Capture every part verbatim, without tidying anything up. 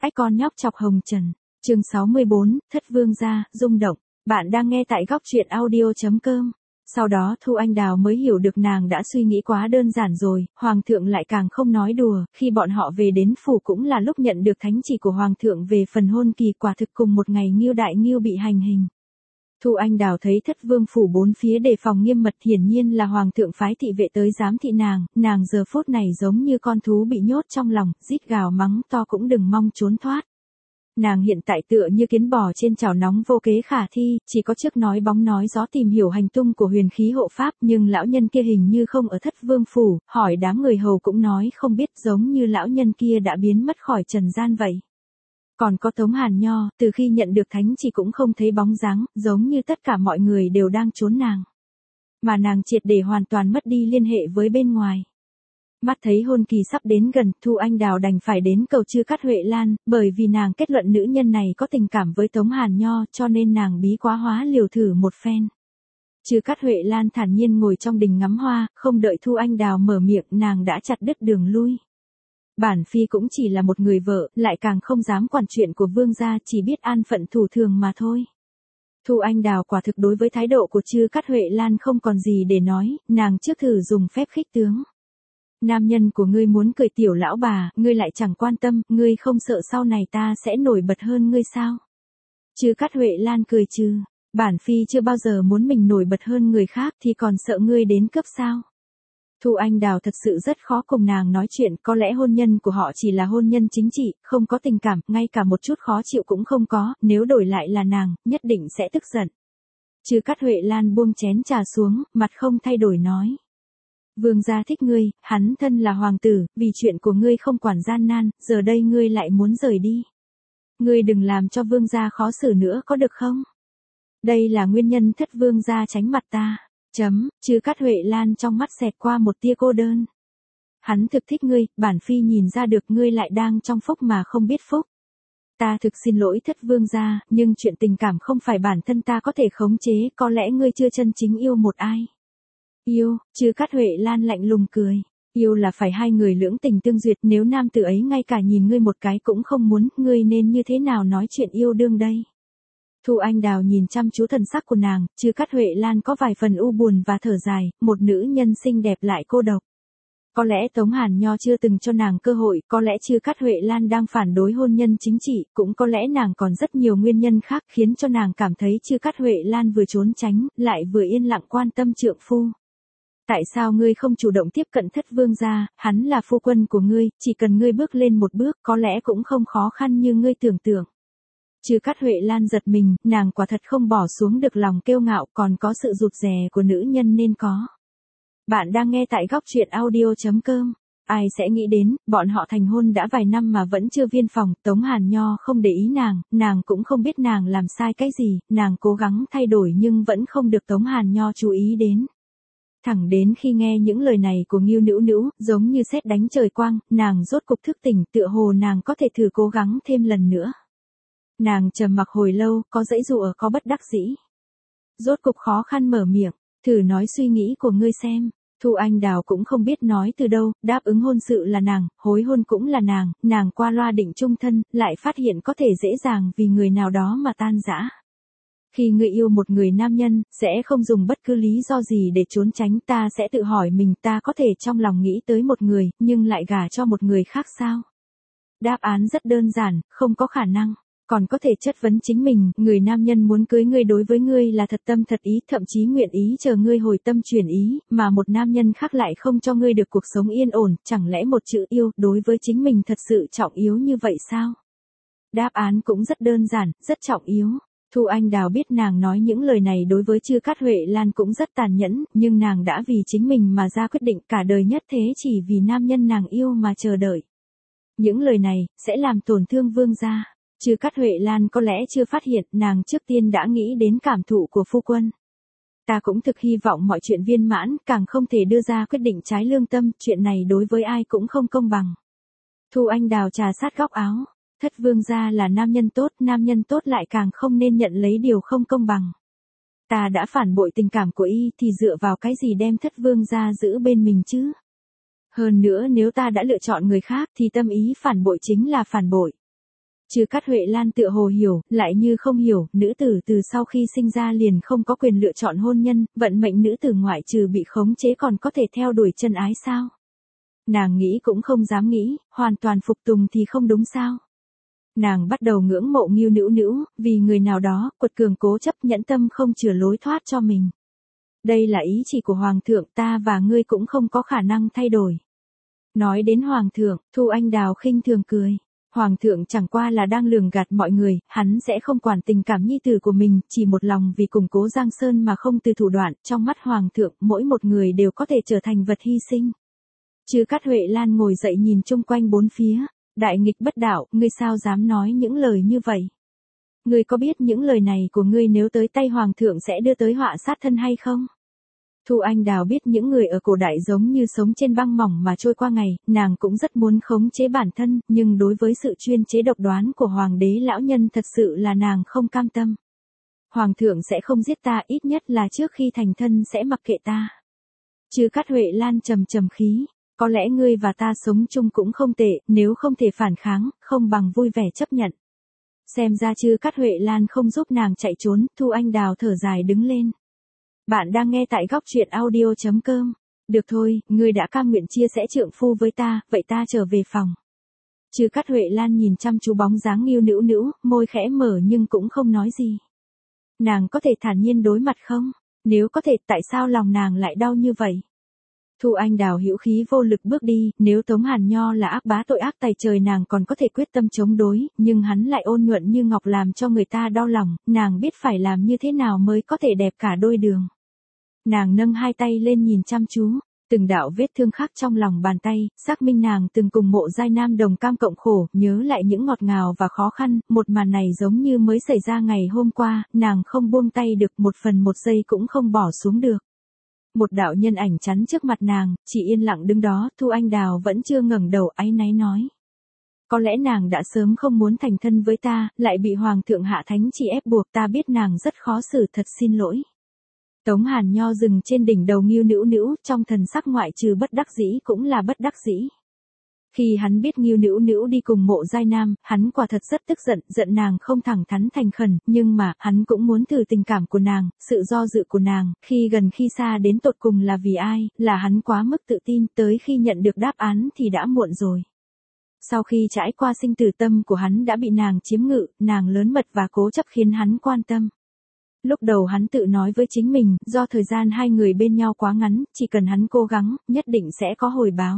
Ách con nhóc chọc hồng trần. Chương sáu mươi bốn, Thất Vương gia, rung động. Bạn đang nghe tại góc truyện audio chấm com. Sau đó Thu Anh Đào mới hiểu được nàng đã suy nghĩ quá đơn giản rồi, Hoàng thượng lại càng không nói đùa, khi bọn họ về đến phủ cũng là lúc nhận được thánh chỉ của Hoàng thượng về phần hôn kỳ, quả thực cùng một ngày Ngưu Đại Ngưu bị hành hình. Thu Anh Đào thấy Thất Vương phủ bốn phía đề phòng nghiêm mật, hiển nhiên là Hoàng thượng phái thị vệ tới giám thị nàng, nàng giờ phút này giống như con thú bị nhốt trong lòng, rít gào mắng to cũng đừng mong trốn thoát. Nàng hiện tại tựa như kiến bò trên chảo nóng vô kế khả thi, chỉ có trước nói bóng nói gió tìm hiểu hành tung của huyền khí hộ pháp, nhưng lão nhân kia hình như không ở Thất Vương phủ, hỏi đám người hầu cũng nói không biết, giống như lão nhân kia đã biến mất khỏi trần gian vậy. Còn có Tống Hàn Nho, từ khi nhận được thánh chỉ cũng không thấy bóng dáng, giống như tất cả mọi người đều đang trốn nàng. Mà nàng triệt để hoàn toàn mất đi liên hệ với bên ngoài. Mắt thấy hôn kỳ sắp đến gần, Thu Anh Đào đành phải đến cầu Chư Cát Huệ Lan, bởi vì nàng kết luận nữ nhân này có tình cảm với Tống Hàn Nho, cho nên nàng bí quá hóa liều thử một phen. Chư Cát Huệ Lan thản nhiên ngồi trong đình ngắm hoa, không đợi Thu Anh Đào mở miệng nàng đã chặt đứt đường lui. Bản phi cũng chỉ là một người vợ, lại càng không dám quản chuyện của vương gia, chỉ biết an phận thủ thường mà thôi. Thu Anh Đào quả thực đối với thái độ của Chư Cát Huệ Lan không còn gì để nói, nàng trước thử dùng phép khích tướng. Nam nhân của ngươi muốn cười tiểu lão bà, ngươi lại chẳng quan tâm, ngươi không sợ sau này ta sẽ nổi bật hơn ngươi sao? Chư Cát Huệ Lan cười trừ, bản phi chưa bao giờ muốn mình nổi bật hơn người khác thì còn sợ ngươi đến cướp sao? Thu Anh Đào thật sự rất khó cùng nàng nói chuyện, có lẽ hôn nhân của họ chỉ là hôn nhân chính trị, không có tình cảm, ngay cả một chút khó chịu cũng không có, nếu đổi lại là nàng, nhất định sẽ tức giận. Chư Cát Huệ Lan buông chén trà xuống, mặt không thay đổi nói. Vương gia thích ngươi, hắn thân là hoàng tử, vì chuyện của ngươi không quản gian nan, giờ đây ngươi lại muốn rời đi. Ngươi đừng làm cho vương gia khó xử nữa có được không? Đây là nguyên nhân Thất Vương gia tránh mặt ta. Chấm, Chư Cát Huệ Lan trong mắt xẹt qua một tia cô đơn. Hắn thực thích ngươi, bản phi nhìn ra được ngươi lại đang trong phúc mà không biết phúc. Ta thực xin lỗi Thất Vương gia, nhưng chuyện tình cảm không phải bản thân ta có thể khống chế, có lẽ ngươi chưa chân chính yêu một ai. Yêu, Chư Cát Huệ Lan lạnh lùng cười. Yêu là phải hai người lưỡng tình tương duyệt, nếu nam tử ấy ngay cả nhìn ngươi một cái cũng không muốn, ngươi nên như thế nào nói chuyện yêu đương đây? Thu Anh Đào nhìn chăm chú thần sắc của nàng, Chư Cát Huệ Lan có vài phần u buồn và thở dài, một nữ nhân xinh đẹp lại cô độc. Có lẽ Tống Hàn Nho chưa từng cho nàng cơ hội, có lẽ Chư Cát Huệ Lan đang phản đối hôn nhân chính trị, cũng có lẽ nàng còn rất nhiều nguyên nhân khác khiến cho nàng cảm thấy Chư Cát Huệ Lan vừa trốn tránh, lại vừa yên lặng quan tâm trượng phu. Tại sao ngươi không chủ động tiếp cận Thất Vương gia, hắn là phu quân của ngươi, chỉ cần ngươi bước lên một bước có lẽ cũng không khó khăn như ngươi tưởng tượng. Chư Cát Huệ Lan giật mình, nàng quả thật không bỏ xuống được lòng kiêu ngạo, còn có sự rụt rè của nữ nhân nên có. Bạn đang nghe tại góc truyện audio chấm com. Ai sẽ nghĩ đến, bọn họ thành hôn đã vài năm mà vẫn chưa viên phòng, Tống Hàn Nho không để ý nàng, nàng cũng không biết nàng làm sai cái gì, nàng cố gắng thay đổi nhưng vẫn không được Tống Hàn Nho chú ý đến. Thẳng đến khi nghe những lời này của Ngưu Nữu Nữu, giống như sét đánh trời quang, nàng rốt cục thức tỉnh, tựa hồ nàng có thể thử cố gắng thêm lần nữa. Nàng trầm mặc hồi lâu, có dãy dụa có bất đắc dĩ. Rốt cục khó khăn mở miệng, thử nói suy nghĩ của ngươi xem. Thu Anh Đào cũng không biết nói từ đâu, đáp ứng hôn sự là nàng, hối hôn cũng là nàng, nàng qua loa định chung thân, lại phát hiện có thể dễ dàng vì người nào đó mà tan rã. Khi ngươi yêu một người nam nhân, sẽ không dùng bất cứ lý do gì để trốn tránh, ta sẽ tự hỏi mình ta có thể trong lòng nghĩ tới một người, nhưng lại gả cho một người khác sao? Đáp án rất đơn giản, không có khả năng. Còn có thể chất vấn chính mình, người nam nhân muốn cưới ngươi đối với ngươi là thật tâm thật ý, thậm chí nguyện ý chờ ngươi hồi tâm chuyển ý, mà một nam nhân khác lại không cho ngươi được cuộc sống yên ổn, chẳng lẽ một chữ yêu đối với chính mình thật sự trọng yếu như vậy sao? Đáp án cũng rất đơn giản, rất trọng yếu. Thu Anh Đào biết nàng nói những lời này đối với Chư Cát Huệ Lan cũng rất tàn nhẫn, nhưng nàng đã vì chính mình mà ra quyết định cả đời nhất thế chỉ vì nam nhân nàng yêu mà chờ đợi. Những lời này, sẽ làm tổn thương vương gia. Chư Cát Huệ Lan có lẽ chưa phát hiện, nàng trước tiên đã nghĩ đến cảm thụ của phu quân. Ta cũng thực hy vọng mọi chuyện viên mãn, càng không thể đưa ra quyết định trái lương tâm, chuyện này đối với ai cũng không công bằng. Thu Anh Đào trà sát góc áo, Thất Vương gia là nam nhân tốt, nam nhân tốt lại càng không nên nhận lấy điều không công bằng. Ta đã phản bội tình cảm của y thì dựa vào cái gì đem Thất Vương gia giữ bên mình chứ? Hơn nữa nếu ta đã lựa chọn người khác thì tâm ý phản bội chính là phản bội. Trừ Cát Huệ Lan tựa hồ hiểu, lại như không hiểu, nữ tử từ sau khi sinh ra liền không có quyền lựa chọn hôn nhân, vận mệnh nữ tử ngoại trừ bị khống chế còn có thể theo đuổi chân ái sao? Nàng nghĩ cũng không dám nghĩ, hoàn toàn phục tùng thì không đúng sao? Nàng bắt đầu ngưỡng mộ Ngưu Nữu Nữu, vì người nào đó, quật cường cố chấp nhẫn tâm không chừa lối thoát cho mình. Đây là ý chỉ của Hoàng thượng, ta và ngươi cũng không có khả năng thay đổi. Nói đến Hoàng thượng, Thu Anh Đào khinh thường cười. Hoàng thượng chẳng qua là đang lường gạt mọi người, hắn sẽ không quản tình cảm nhi tử của mình, chỉ một lòng vì củng cố Giang Sơn mà không từ thủ đoạn, trong mắt Hoàng thượng, mỗi một người đều có thể trở thành vật hy sinh. Trừ Cát Huệ Lan ngồi dậy nhìn chung quanh bốn phía, đại nghịch bất đạo, ngươi sao dám nói những lời như vậy? Ngươi có biết những lời này của ngươi nếu tới tay Hoàng thượng sẽ đưa tới họa sát thân hay không? Thu Anh Đào biết những người ở cổ đại giống như sống trên băng mỏng mà trôi qua ngày, nàng cũng rất muốn khống chế bản thân, nhưng đối với sự chuyên chế độc đoán của Hoàng đế lão nhân thật sự là nàng không cam tâm. Hoàng thượng sẽ không giết ta, ít nhất là trước khi thành thân sẽ mặc kệ ta. Trừ Cát Huệ Lan trầm trầm khí, có lẽ ngươi và ta sống chung cũng không tệ, nếu không thể phản kháng, không bằng vui vẻ chấp nhận. Xem ra Trừ Cát Huệ Lan không giúp nàng chạy trốn, Thu Anh Đào thở dài đứng lên. Bạn đang nghe tại góc truyện audio chấm com. Được thôi, ngươi đã cam nguyện chia sẻ trượng phu với ta, vậy ta trở về phòng. Trừ Cát Huệ Lan nhìn chăm chú bóng dáng Ngưu Nữu Nữu, môi khẽ mở nhưng cũng không nói gì. Nàng có thể thản nhiên đối mặt không? Nếu có thể, tại sao lòng nàng lại đau như vậy? Thu Anh Đào hữu khí vô lực bước đi, nếu Tống Hàn Nho là ác bá tội ác tày trời nàng còn có thể quyết tâm chống đối, nhưng hắn lại ôn nhuận như ngọc làm cho người ta đau lòng, nàng biết phải làm như thế nào mới có thể đẹp cả đôi đường. Nàng nâng hai tay lên nhìn chăm chú, từng đạo vết thương khắc trong lòng bàn tay, xác minh nàng từng cùng Mộ Giai Nam đồng cam cộng khổ, nhớ lại những ngọt ngào và khó khăn, một màn này giống như mới xảy ra ngày hôm qua, nàng không buông tay được, một phần một giây cũng không bỏ xuống được. Một đạo nhân ảnh chắn trước mặt nàng, chỉ yên lặng đứng đó, Thu Anh Đào vẫn chưa ngẩng đầu, áy náy nói. Có lẽ nàng đã sớm không muốn thành thân với ta, lại bị Hoàng thượng hạ thánh chỉ ép buộc, ta biết nàng rất khó xử, thật xin lỗi. Tống Hàn Nho dừng trên đỉnh đầu Ngưu Nữu Nữu, trong thần sắc ngoại trừ bất đắc dĩ cũng là bất đắc dĩ. Khi hắn biết Ngưu Nữu Nữu đi cùng Mộ Giai Nam, hắn quả thật rất tức giận, giận nàng không thẳng thắn thành khẩn, nhưng mà, hắn cũng muốn thử tình cảm của nàng, sự do dự của nàng, khi gần khi xa đến tột cùng là vì ai, là hắn quá mức tự tin, tới khi nhận được đáp án thì đã muộn rồi. Sau khi trải qua sinh tử, tâm của hắn đã bị nàng chiếm ngự, nàng lớn mật và cố chấp khiến hắn quan tâm. Lúc đầu hắn tự nói với chính mình, do thời gian hai người bên nhau quá ngắn, chỉ cần hắn cố gắng, nhất định sẽ có hồi báo.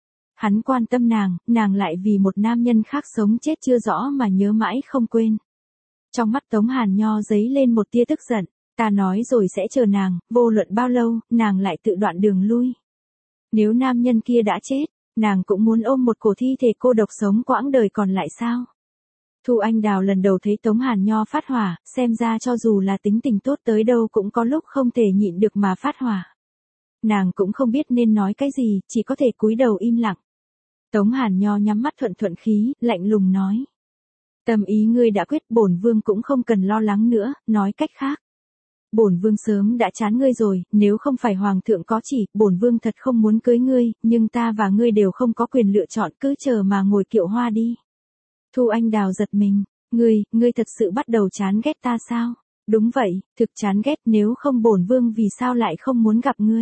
Hắn quan tâm nàng, nàng lại vì một nam nhân khác sống chết chưa rõ mà nhớ mãi không quên. Trong mắt Tống Hàn Nho dấy lên một tia tức giận, ta nói rồi sẽ chờ nàng, vô luận bao lâu, nàng lại tự đoạn đường lui. Nếu nam nhân kia đã chết, nàng cũng muốn ôm một cổ thi thể cô độc sống quãng đời còn lại sao? Thu Anh Đào lần đầu thấy Tống Hàn Nho phát hỏa, xem ra cho dù là tính tình tốt tới đâu cũng có lúc không thể nhịn được mà phát hỏa. Nàng cũng không biết nên nói cái gì, chỉ có thể cúi đầu im lặng. Tống Hàn Nho nhắm mắt thuận thuận khí, lạnh lùng nói. Tâm ý ngươi đã quyết, bổn vương cũng không cần lo lắng nữa, nói cách khác. Bổn vương sớm đã chán ngươi rồi, nếu không phải Hoàng thượng có chỉ, bổn vương thật không muốn cưới ngươi, nhưng ta và ngươi đều không có quyền lựa chọn, cứ chờ mà ngồi kiệu hoa đi. Thu Anh Đào giật mình, ngươi, ngươi thật sự bắt đầu chán ghét ta sao? Đúng vậy, thực chán ghét, nếu không bổn vương vì sao lại không muốn gặp ngươi?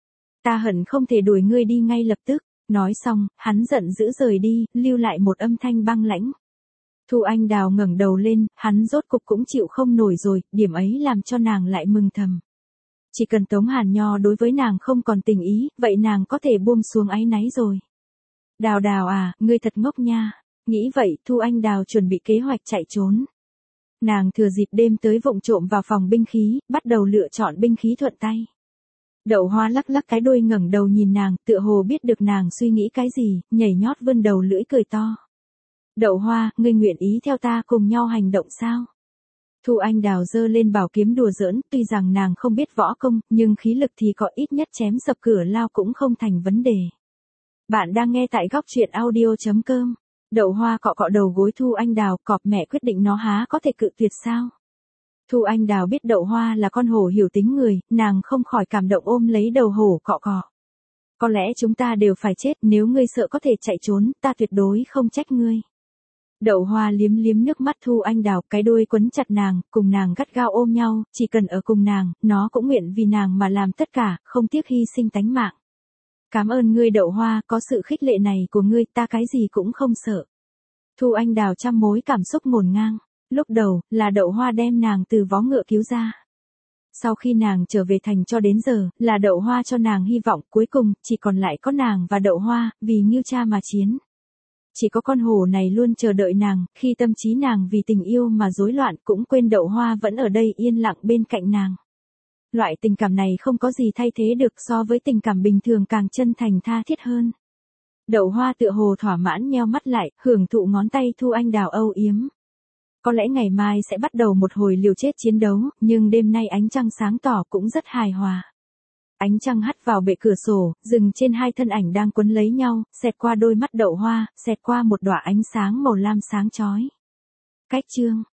Ta hận không thể đuổi ngươi đi ngay lập tức. Nói xong, hắn giận dữ rời đi, lưu lại một âm thanh băng lãnh. Thu Anh Đào ngẩng đầu lên, hắn rốt cục cũng chịu không nổi rồi, điểm ấy làm cho nàng lại mừng thầm. Chỉ cần Tống Hàn Nho đối với nàng không còn tình ý, vậy nàng có thể buông xuống áy náy rồi. Đào Đào à, ngươi thật ngốc nha. Nghĩ vậy, Thu Anh Đào chuẩn bị kế hoạch chạy trốn. Nàng thừa dịp đêm tới vụng trộm vào phòng binh khí, bắt đầu lựa chọn binh khí thuận tay. Đậu Hoa lắc lắc cái đuôi ngẩng đầu nhìn nàng, tựa hồ biết được nàng suy nghĩ cái gì, nhảy nhót vươn đầu lưỡi cười to. Đậu Hoa, ngươi nguyện ý theo ta cùng nhau hành động sao? Thu Anh Đào giơ lên bảo kiếm đùa giỡn, tuy rằng nàng không biết võ công, nhưng khí lực thì có, ít nhất chém sập cửa lao cũng không thành vấn đề. Bạn đang nghe tại góc truyện audio chấm com. Đậu Hoa cọ cọ đầu gối Thu Anh Đào, cọp mẹ quyết định nó há có thể cự tuyệt sao? Thu Anh Đào biết Đậu Hoa là con hổ hiểu tính người, nàng không khỏi cảm động ôm lấy đầu hổ cọ cọ. Có lẽ chúng ta đều phải chết, nếu ngươi sợ có thể chạy trốn, ta tuyệt đối không trách ngươi. Đậu Hoa liếm liếm nước mắt Thu Anh Đào, cái đuôi quấn chặt nàng, cùng nàng gắt gao ôm nhau, chỉ cần ở cùng nàng, nó cũng nguyện vì nàng mà làm tất cả, không tiếc hy sinh tánh mạng. Cảm ơn ngươi Đậu Hoa, có sự khích lệ này của ngươi, ta cái gì cũng không sợ. Thu Anh Đào trăm mối cảm xúc ngổn ngang. Lúc đầu, là Đậu Hoa đem nàng từ vó ngựa cứu ra. Sau khi nàng trở về thành cho đến giờ, là Đậu Hoa cho nàng hy vọng, cuối cùng, chỉ còn lại có nàng và Đậu Hoa, vì Ngưu Cha mà chiến. Chỉ có con hổ này luôn chờ đợi nàng, khi tâm trí nàng vì tình yêu mà rối loạn, cũng quên Đậu Hoa vẫn ở đây yên lặng bên cạnh nàng. Loại tình cảm này không có gì thay thế được, so với tình cảm bình thường càng chân thành tha thiết hơn. Đậu Hoa tựa hồ thỏa mãn nheo mắt lại, hưởng thụ ngón tay Thu Anh Đào âu yếm. Có lẽ ngày mai sẽ bắt đầu một hồi liều chết chiến đấu, nhưng đêm nay ánh trăng sáng tỏ cũng rất hài hòa. Ánh trăng hắt vào bệ cửa sổ, dừng trên hai thân ảnh đang quấn lấy nhau, xẹt qua đôi mắt Đậu Hoa, xẹt qua một đóa ánh sáng màu lam sáng chói. Cách chương